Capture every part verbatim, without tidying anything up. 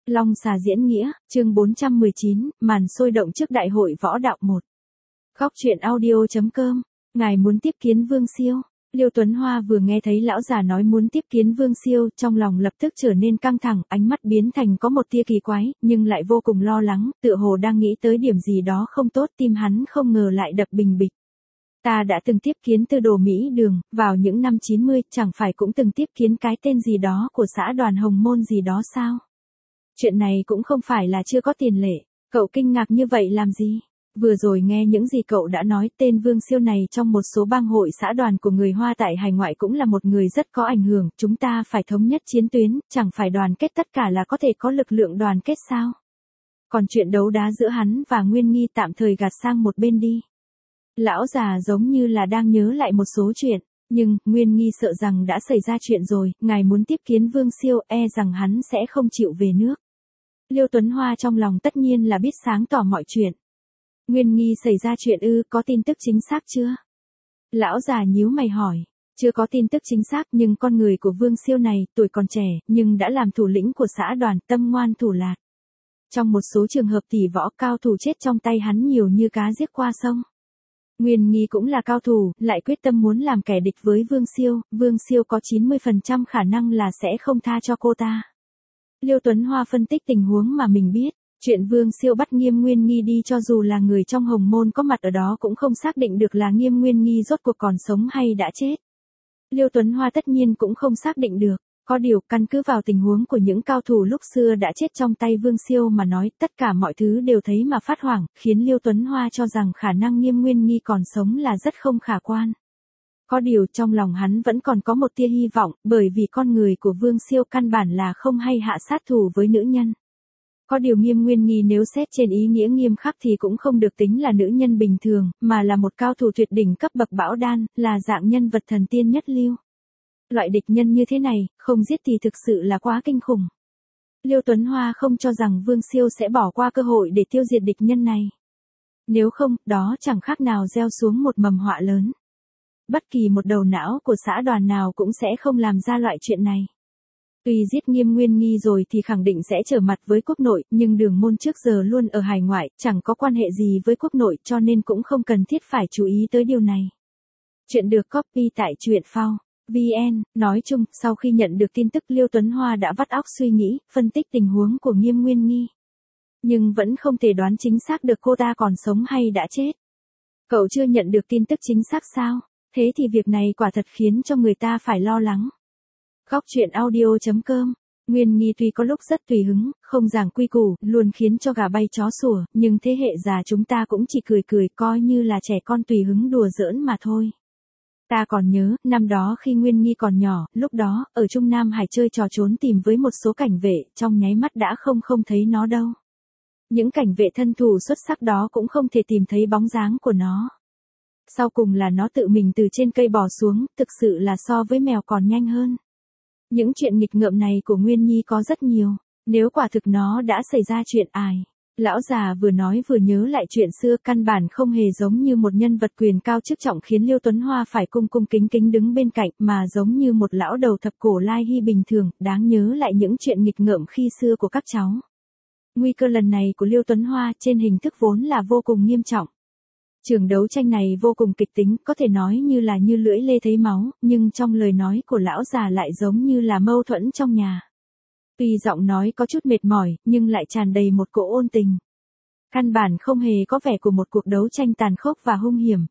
Long xà diễn nghĩa, chương bốn trăm mười chín, màn sôi động trước đại hội võ đạo một. Góc truyện audio chấm com, ngài muốn tiếp kiến Vương Siêu. Liêu Tuấn Hoa vừa nghe thấy lão già nói muốn tiếp kiến Vương Siêu, trong lòng lập tức trở nên căng thẳng, ánh mắt biến thành có một tia kỳ quái, nhưng lại vô cùng lo lắng, tựa hồ đang nghĩ tới điểm gì đó không tốt, tim hắn không ngờ lại đập bình bịch. Ta đã từng tiếp kiến Tư Đồ Mỹ Đường, vào những năm chín mươi, chẳng phải cũng từng tiếp kiến cái tên gì đó của xã Đoàn Hồng Môn gì đó sao? Chuyện này cũng không phải là chưa có tiền lệ, cậu kinh ngạc như vậy làm gì? Vừa rồi nghe những gì cậu đã nói, tên Vương Siêu này trong một số bang hội xã đoàn của người Hoa tại hải ngoại cũng là một người rất có ảnh hưởng, chúng ta phải thống nhất chiến tuyến, chẳng phải đoàn kết tất cả là có thể có lực lượng đoàn kết sao? Còn chuyện đấu đá giữa hắn và Nguyên Nghi tạm thời gạt sang một bên đi. Lão già giống như là đang nhớ lại một số chuyện, nhưng Nguyên Nghi sợ rằng đã xảy ra chuyện rồi, ngài muốn tiếp kiến Vương Siêu, e rằng hắn sẽ không chịu về nước. Liêu Tuấn Hoa trong lòng tất nhiên là biết sáng tỏ mọi chuyện. Nguyên Nghi xảy ra chuyện ư, có tin tức chính xác chưa? Lão già nhíu mày hỏi. Chưa có tin tức chính xác, nhưng con người của Vương Siêu này, tuổi còn trẻ, nhưng đã làm thủ lĩnh của xã đoàn, tâm ngoan thủ lạt. Trong một số trường hợp tỷ võ, cao thủ chết trong tay hắn nhiều như cá giết qua sông. Nguyên Nghi cũng là cao thủ, lại quyết tâm muốn làm kẻ địch với Vương Siêu, Vương Siêu có chín mươi phần trăm khả năng là sẽ không tha cho cô ta. Liêu Tuấn Hoa phân tích tình huống mà mình biết, chuyện Vương Siêu bắt Nghiêm Nguyên Nghi đi cho dù là người trong Hồng Môn có mặt ở đó cũng không xác định được là Nghiêm Nguyên Nghi rốt cuộc còn sống hay đã chết. Liêu Tuấn Hoa tất nhiên cũng không xác định được, có điều căn cứ vào tình huống của những cao thủ lúc xưa đã chết trong tay Vương Siêu mà nói, tất cả mọi thứ đều thấy mà phát hoảng, khiến Liêu Tuấn Hoa cho rằng khả năng Nghiêm Nguyên Nghi còn sống là rất không khả quan. Có điều trong lòng hắn vẫn còn có một tia hy vọng, bởi vì con người của Vương Siêu căn bản là không hay hạ sát thủ với nữ nhân. Có điều Nghiêm Nguyên Nghi nếu xét trên ý nghĩa nghiêm khắc thì cũng không được tính là nữ nhân bình thường, mà là một cao thủ tuyệt đỉnh cấp bậc bão đan, là dạng nhân vật thần tiên nhất lưu. Loại địch nhân như thế này, không giết thì thực sự là quá kinh khủng. Liêu Tuấn Hoa không cho rằng Vương Siêu sẽ bỏ qua cơ hội để tiêu diệt địch nhân này. Nếu không, đó chẳng khác nào gieo xuống một mầm họa lớn. Bất kỳ một đầu não của xã đoàn nào cũng sẽ không làm ra loại chuyện này. Tuy giết Nghiêm Nguyên Nghi rồi thì khẳng định sẽ trở mặt với quốc nội, nhưng Đường Môn trước giờ luôn ở hải ngoại, chẳng có quan hệ gì với quốc nội cho nên cũng không cần thiết phải chú ý tới điều này. Chuyện được copy tại truyện phao chấm vn, nói chung, sau khi nhận được tin tức Liêu Tuấn Hoa đã vắt óc suy nghĩ, phân tích tình huống của Nghiêm Nguyên Nghi. Nhưng vẫn không thể đoán chính xác được cô ta còn sống hay đã chết. Cậu chưa nhận được tin tức chính xác sao? Thế thì việc này quả thật khiến cho người ta phải lo lắng. Góc truyện audio chấm com, Nguyên Nghi tuy có lúc rất tùy hứng, không giảng quy củ, luôn khiến cho gà bay chó sủa, nhưng thế hệ già chúng ta cũng chỉ cười cười coi như là trẻ con tùy hứng đùa giỡn mà thôi. Ta còn nhớ, năm đó khi Nguyên Nghi còn nhỏ, lúc đó, ở Trung Nam Hải chơi trò trốn tìm với một số cảnh vệ, trong nháy mắt đã không không thấy nó đâu. Những cảnh vệ thân thủ xuất sắc đó cũng không thể tìm thấy bóng dáng của nó. Sau cùng là nó tự mình từ trên cây bò xuống, thực sự là so với mèo còn nhanh hơn. Những chuyện nghịch ngợm này của Nguyên Nhi có rất nhiều, nếu quả thực nó đã xảy ra chuyện ai. Lão già vừa nói vừa nhớ lại chuyện xưa, căn bản không hề giống như một nhân vật quyền cao chức trọng khiến Liêu Tuấn Hoa phải cung cung kính kính đứng bên cạnh, mà giống như một lão đầu thập cổ lai hy bình thường, đáng nhớ lại những chuyện nghịch ngợm khi xưa của các cháu. Nguy cơ lần này của Liêu Tuấn Hoa trên hình thức vốn là vô cùng nghiêm trọng. Trường đấu tranh này vô cùng kịch tính, có thể nói như là như lưỡi lê thấy máu, nhưng trong lời nói của lão già lại giống như là mâu thuẫn trong nhà. Tuy giọng nói có chút mệt mỏi, nhưng lại tràn đầy một cỗ ôn tình. Căn bản không hề có vẻ của một cuộc đấu tranh tàn khốc và hung hiểm.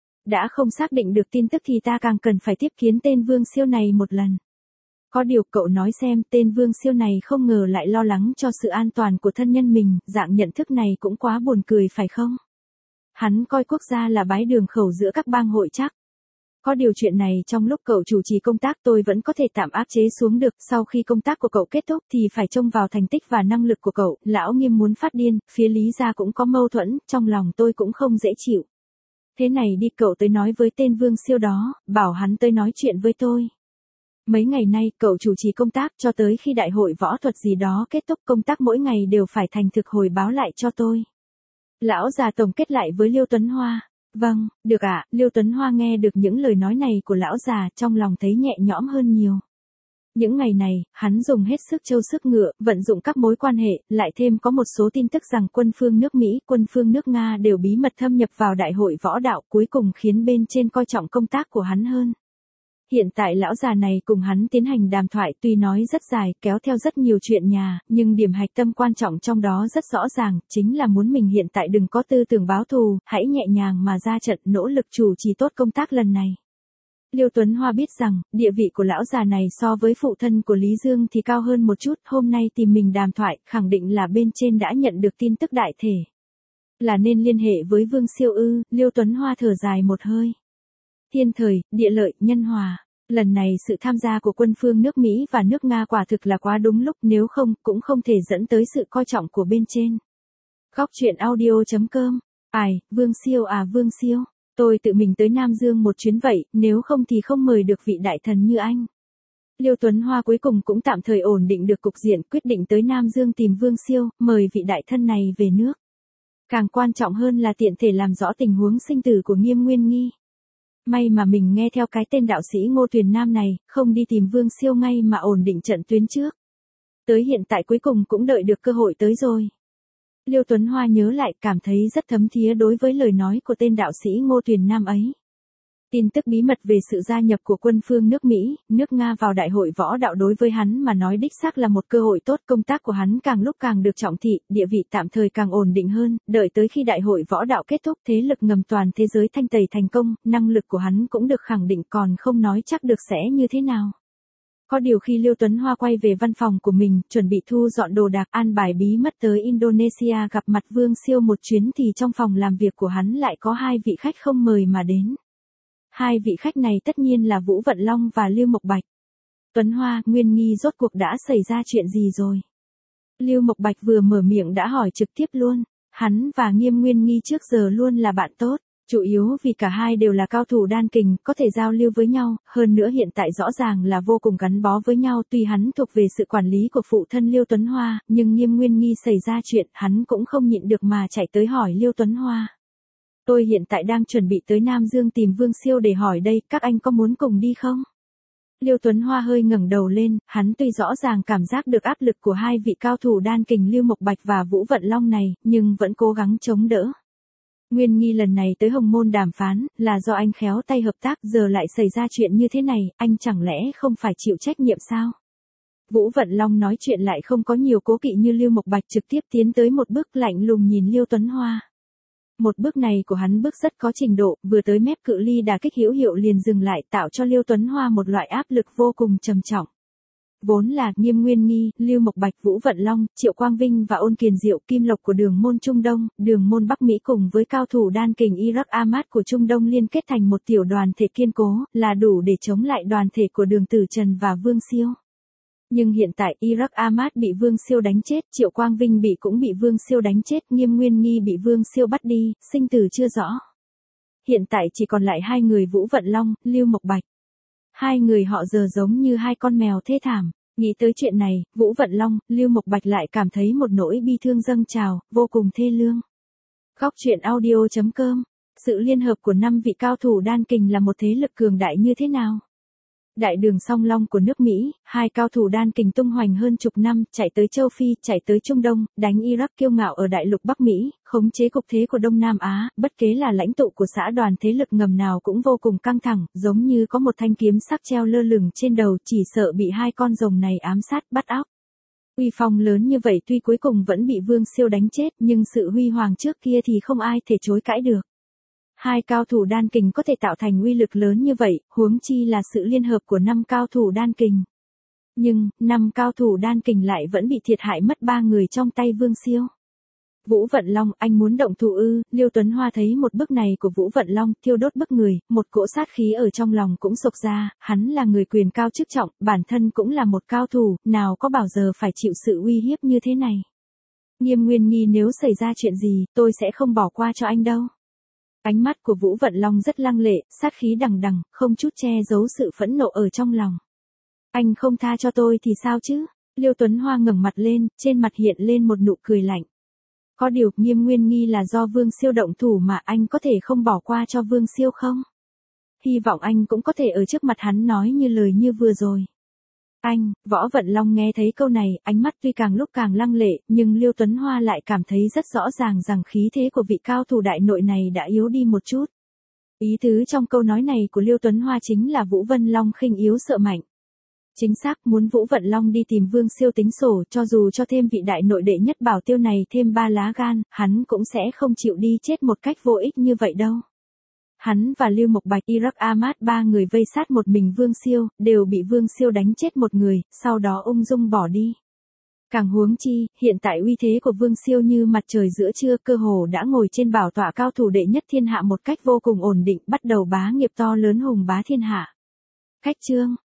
Đã không xác định được tin tức thì ta càng cần phải tiếp kiến tên Vương Siêu này một lần. Có điều cậu nói xem, tên Vương Siêu này không ngờ lại lo lắng cho sự an toàn của thân nhân mình, dạng nhận thức này cũng quá buồn cười phải không? Hắn coi quốc gia là bái đường khẩu giữa các bang hội chắc. Có điều chuyện này trong lúc cậu chủ trì công tác tôi vẫn có thể tạm áp chế xuống được, sau khi công tác của cậu kết thúc thì phải trông vào thành tích và năng lực của cậu. Lão Nghiêm muốn phát điên, phía Lý gia cũng có mâu thuẫn, trong lòng tôi cũng không dễ chịu. Thế này đi, cậu tới nói với tên Vương Siêu đó, bảo hắn tới nói chuyện với tôi. Mấy ngày nay cậu chủ trì công tác cho tới khi đại hội võ thuật gì đó kết thúc, công tác mỗi ngày đều phải thành thực hồi báo lại cho tôi. Lão già tổng kết lại với Liêu Tuấn Hoa. Vâng, được ạ. Liêu Tuấn Hoa nghe được những lời nói này của lão già, trong lòng thấy nhẹ nhõm hơn nhiều. Những ngày này, hắn dùng hết sức trâu sức ngựa, vận dụng các mối quan hệ, lại thêm có một số tin tức rằng quân phương nước Mỹ, quân phương nước Nga đều bí mật thâm nhập vào đại hội võ đạo, cuối cùng khiến bên trên coi trọng công tác của hắn hơn. Hiện tại lão già này cùng hắn tiến hành đàm thoại tuy nói rất dài, kéo theo rất nhiều chuyện nhà, nhưng điểm hạch tâm quan trọng trong đó rất rõ ràng, chính là muốn mình hiện tại đừng có tư tưởng báo thù, hãy nhẹ nhàng mà ra trận nỗ lực chủ trì tốt công tác lần này. Liêu Tuấn Hoa biết rằng, địa vị của lão già này so với phụ thân của Lý Dương thì cao hơn một chút, hôm nay tìm mình đàm thoại, khẳng định là bên trên đã nhận được tin tức đại thể. Là nên liên hệ với Vương Siêu ư, Liêu Tuấn Hoa thở dài một hơi. Thiên thời, địa lợi, nhân hòa. Lần này sự tham gia của quân phương nước Mỹ và nước Nga quả thực là quá đúng lúc, nếu không, cũng không thể dẫn tới sự coi trọng của bên trên. Góc truyện audio chấm com. Ai, Vương Siêu à Vương Siêu, tôi tự mình tới Nam Dương một chuyến vậy, nếu không thì không mời được vị đại thần như anh. Liêu Tuấn Hoa cuối cùng cũng tạm thời ổn định được cục diện, quyết định tới Nam Dương tìm Vương Siêu, mời vị đại thân này về nước. Càng quan trọng hơn là tiện thể làm rõ tình huống sinh tử của Nghiêm Nguyên Nghi. May mà mình nghe theo cái tên đạo sĩ Ngô Tuyền Nam này, không đi tìm Vương Siêu ngay mà ổn định trận tuyến trước. Tới hiện tại cuối cùng cũng đợi được cơ hội tới rồi. Liêu Tuấn Hoa nhớ lại, cảm thấy rất thấm thía đối với lời nói của tên đạo sĩ Ngô Tuyền Nam ấy. Tin tức bí mật về sự gia nhập của quân phương nước Mỹ, nước Nga vào đại hội võ đạo đối với hắn mà nói đích xác là một cơ hội tốt, công tác của hắn càng lúc càng được trọng thị, địa vị tạm thời càng ổn định hơn, đợi tới khi đại hội võ đạo kết thúc thế lực ngầm toàn thế giới thanh tẩy thành công, năng lực của hắn cũng được khẳng định còn không nói chắc được sẽ như thế nào. Có điều khi Liêu Tuấn Hoa quay về văn phòng của mình, chuẩn bị thu dọn đồ đạc an bài bí mật tới Indonesia gặp mặt Vương Siêu một chuyến thì trong phòng làm việc của hắn lại có hai vị khách không mời mà đến. Hai vị khách này tất nhiên là Vũ Vận Long và Lưu Mộc Bạch. Tuấn Hoa, Nguyên Nghi rốt cuộc đã xảy ra chuyện gì rồi? Lưu Mộc Bạch vừa mở miệng đã hỏi trực tiếp luôn. Hắn và Nghiêm Nguyên Nghi trước giờ luôn là bạn tốt, chủ yếu vì cả hai đều là cao thủ đan kình, có thể giao lưu với nhau, hơn nữa hiện tại rõ ràng là vô cùng gắn bó với nhau. Tuy hắn thuộc về sự quản lý của phụ thân Liêu Tuấn Hoa, nhưng Nghiêm Nguyên Nghi xảy ra chuyện, hắn cũng không nhịn được mà chạy tới hỏi Liêu Tuấn Hoa. Tôi hiện tại đang chuẩn bị tới Nam Dương tìm Vương Siêu để hỏi đây, các anh có muốn cùng đi không? Liêu Tuấn Hoa hơi ngẩng đầu lên, hắn tuy rõ ràng cảm giác được áp lực của hai vị cao thủ đan kình Lưu Mộc Bạch và Vũ Vận Long này, nhưng vẫn cố gắng chống đỡ. Nguyên Nghi lần này tới Hồng Môn đàm phán, là do anh khéo tay hợp tác, giờ lại xảy ra chuyện như thế này, anh chẳng lẽ không phải chịu trách nhiệm sao? Vũ Vận Long nói chuyện lại không có nhiều cố kỵ như Lưu Mộc Bạch, trực tiếp tiến tới một bước lạnh lùng nhìn Liêu Tuấn Hoa. Một bước này của hắn bước rất có trình độ, vừa tới mép cự ly đả kích hữu hiệu liền dừng lại, tạo cho Liêu Tuấn Hoa một loại áp lực vô cùng trầm trọng. Vốn là Nghiêm Nguyên Nghi, Lưu Mộc Bạch, Vũ Vận Long, Triệu Quang Vinh và Ôn Kiền Diệu, Kim Lộc của Đường môn Trung Đông, Đường môn Bắc Mỹ cùng với cao thủ đan kình Iraq Ahmad của Trung Đông liên kết thành một tiểu đoàn thể kiên cố, là đủ để chống lại đoàn thể của Đường Tử Trần và Vương Siêu. Nhưng hiện tại Iraq Ahmad bị Vương Siêu đánh chết, Triệu Quang Vinh bị cũng bị Vương Siêu đánh chết, Nghiêm Nguyên Nghi bị Vương Siêu bắt đi, sinh tử chưa rõ. Hiện tại chỉ còn lại hai người Vũ Vận Long, Lưu Mộc Bạch. Hai người họ giờ giống như hai con mèo thê thảm. Nghĩ tới chuyện này, Vũ Vận Long, Lưu Mộc Bạch lại cảm thấy một nỗi bi thương dâng trào, vô cùng thê lương. Góc truyện audio chấm com. Sự liên hợp của năm vị cao thủ đan kình là một thế lực cường đại như thế nào? Đại đường song long của nước Mỹ, hai cao thủ đan kình tung hoành hơn chục năm, chạy tới châu Phi, chạy tới Trung Đông, đánh Iraq kiêu ngạo ở đại lục Bắc Mỹ, khống chế cục thế của Đông Nam Á, bất kể là lãnh tụ của xã đoàn thế lực ngầm nào cũng vô cùng căng thẳng, giống như có một thanh kiếm sắc treo lơ lửng trên đầu, chỉ sợ bị hai con rồng này ám sát bắt óc. Uy phong lớn như vậy tuy cuối cùng vẫn bị Vương Siêu đánh chết, nhưng sự huy hoàng trước kia thì không ai thể chối cãi được. Hai cao thủ đan kình có thể tạo thành uy lực lớn như vậy, huống chi là sự liên hợp của năm cao thủ đan kình. Nhưng, năm cao thủ đan kình lại vẫn bị thiệt hại mất ba người trong tay Vương Siêu. Vũ Vận Long, anh muốn động thủ ư? Liêu Tuấn Hoa thấy một bước này của Vũ Vận Long, thiêu đốt bức người, một cỗ sát khí ở trong lòng cũng sộc ra, hắn là người quyền cao chức trọng, bản thân cũng là một cao thủ, nào có bao giờ phải chịu sự uy hiếp như thế này. Nghiêm Nguyên Nghi, nếu xảy ra chuyện gì, tôi sẽ không bỏ qua cho anh đâu. Ánh mắt của Vũ Vận Long rất lăng lệ, sát khí đằng đằng, không chút che giấu sự phẫn nộ ở trong lòng. Anh không tha cho tôi thì sao chứ? Liêu Tuấn Hoa ngẩng mặt lên, trên mặt hiện lên một nụ cười lạnh. Có điều, Nghiêm Nguyên Nghi là do Vương Siêu động thủ mà anh có thể không bỏ qua cho Vương Siêu không? Hy vọng anh cũng có thể ở trước mặt hắn nói như lời như vừa rồi. Anh, Võ Vận Long nghe thấy câu này, ánh mắt tuy càng lúc càng lăng lệ, nhưng Liêu Tuấn Hoa lại cảm thấy rất rõ ràng rằng khí thế của vị cao thủ đại nội này đã yếu đi một chút. Ý tứ trong câu nói này của Liêu Tuấn Hoa chính là Vũ Vân Long khinh yếu sợ mạnh. Chính xác, muốn Vũ Vận Long đi tìm Vương Siêu tính sổ, cho dù cho thêm vị đại nội đệ nhất Bảo Tiêu này thêm ba lá gan, hắn cũng sẽ không chịu đi chết một cách vô ích như vậy đâu. Hắn và Lưu Mộc Bạch, Iraq Ahmad ba người vây sát một mình Vương Siêu, đều bị Vương Siêu đánh chết một người, sau đó ung dung bỏ đi. Càng huống chi, hiện tại uy thế của Vương Siêu như mặt trời giữa trưa, cơ hồ đã ngồi trên bảo tọa cao thủ đệ nhất thiên hạ một cách vô cùng ổn định, bắt đầu bá nghiệp to lớn hùng bá thiên hạ. Khách chương